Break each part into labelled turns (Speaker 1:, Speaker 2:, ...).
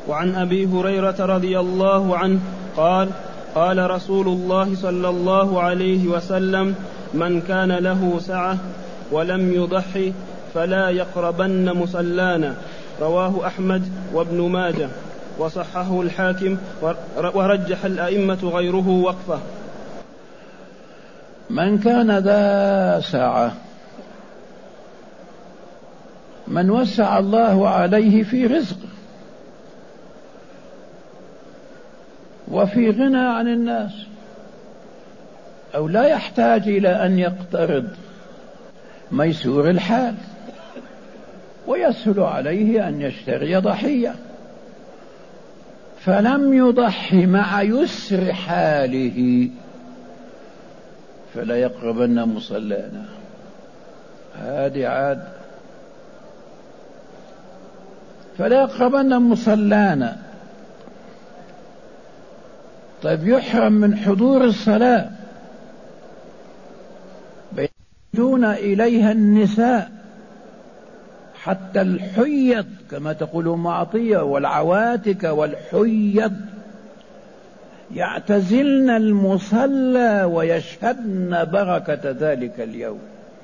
Speaker 1: وعن أبي هريرة رضي الله عنه قال قال رسول الله صلى الله عليه وسلم: من كان له سعة ولم يضحي فلا يقربن مصلانا. رواه أحمد وابن ماجه وصححه الحاكم ورجح الأئمة غيره وقفه.
Speaker 2: من كان ذا سعة، من وسع الله عليه في رزقه وفي غنى عن الناس، أو لا يحتاج إلى أن يقترض، ميسور الحال ويسهل عليه أن يشتري ضحية، فلم يضحي مع يسر حاله فلا يقربن مصلانا. هذه عاد، فلا يقربن مصلانا. طيب يحرم من حضور الصلاة، بيدون إليها النساء حتى الحيض كما تقول أم عطية، والعواتك والحيض يعتزلن المصلى ويشهدن بركة ذلك اليوم.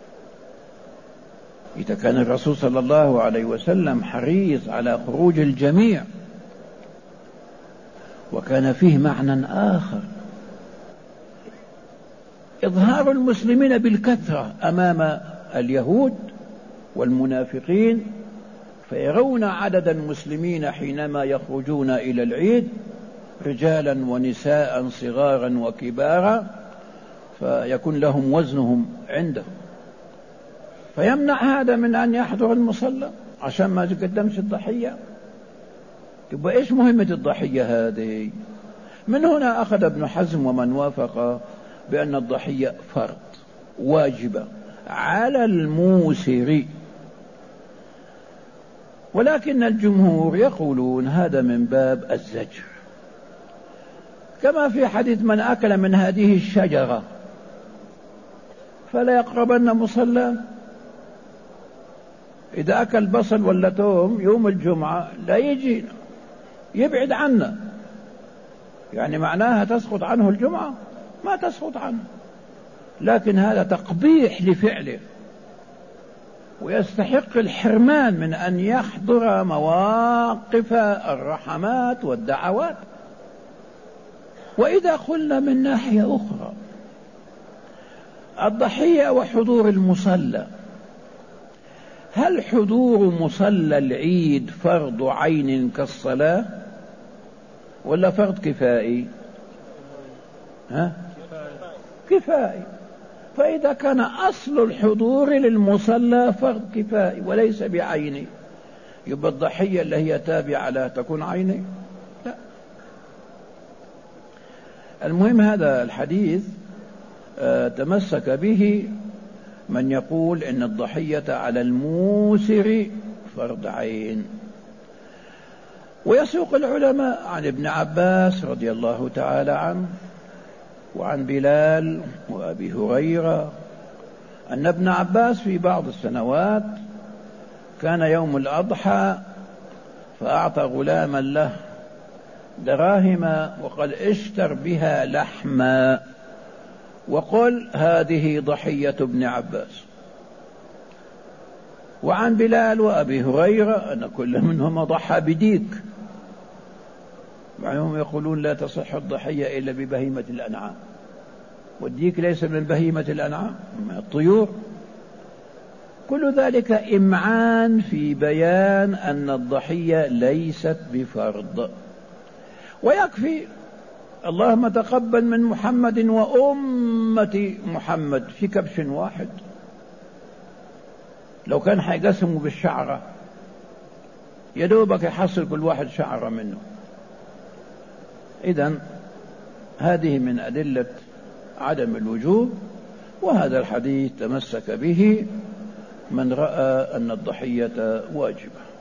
Speaker 2: إذا كان الرسول صلى الله عليه وسلم حريص على خروج الجميع، وكان فيه معنى آخر: إظهار المسلمين بالكثرة أمام اليهود والمنافقين، فيرون عدد المسلمين حينما يخرجون إلى العيد رجالا ونساء صغارا وكبارا، فيكون لهم وزنهم عندهم، فيمنع هذا من أن يحضر المصلى عشان ما تقدمش الضحية. يبقى إيش مهمة الضحية هذه؟ من هنا أخذ ابن حزم ومن وافق بأن الضحية فرض واجبة على الموسر، ولكن الجمهور يقولون هذا من باب الزجر، كما في حديث: من أكل من هذه الشجرة فلا يقربن مصلى. إذا أكل بصل ولا توم يوم الجمعة لا يجي، يبعد عنا، يعني معناها تسقط عنه الجمعة؟ ما تسقط عنه، لكن هذا تقبيح لفعله ويستحق الحرمان من أن يحضر مواقف الرحمات والدعوات. وإذا قلنا من ناحية أخرى الضحية وحضور المصلى، هل حضور مصلى العيد فرض عين كالصلاة ولا فرض كفائي؟ كفائي. فإذا كان أصل الحضور للمصلى فرض كفائي وليس بعيني، يبقى الضحية اللي هي تابعة لا تكون عيني؟ لا. المهم هذا الحديث تمسك به من يقول إن الضحية على الموسر فرض عين. ويسوق العلماء عن ابن عباس رضي الله تعالى عنه وعن بلال وأبي هريرة أن ابن عباس في بعض السنوات كان يوم الأضحى فأعطى غلاما له دراهم وقال: اشتر بها لحما وقل هذه ضحية ابن عباس. وعن بلال وأبي هريرة أن كل منهما ضحى بديك، معهم يقولون لا تصح الضحية إلا ببهيمة الأنعام، والديك ليس من بهيمة الأنعام، من الطيور. كل ذلك إمعان في بيان أن الضحية ليست بفرض. ويكفي اللهم تقبل من محمد وأمة محمد في كبش واحد. لو كان حيقسموا بالشعرة يدوبك يحصل كل واحد شعرة منه. إذن هذه من أدلة عدم الوجوب، وهذا الحديث تمسك به من رأى أن الضحية واجبة.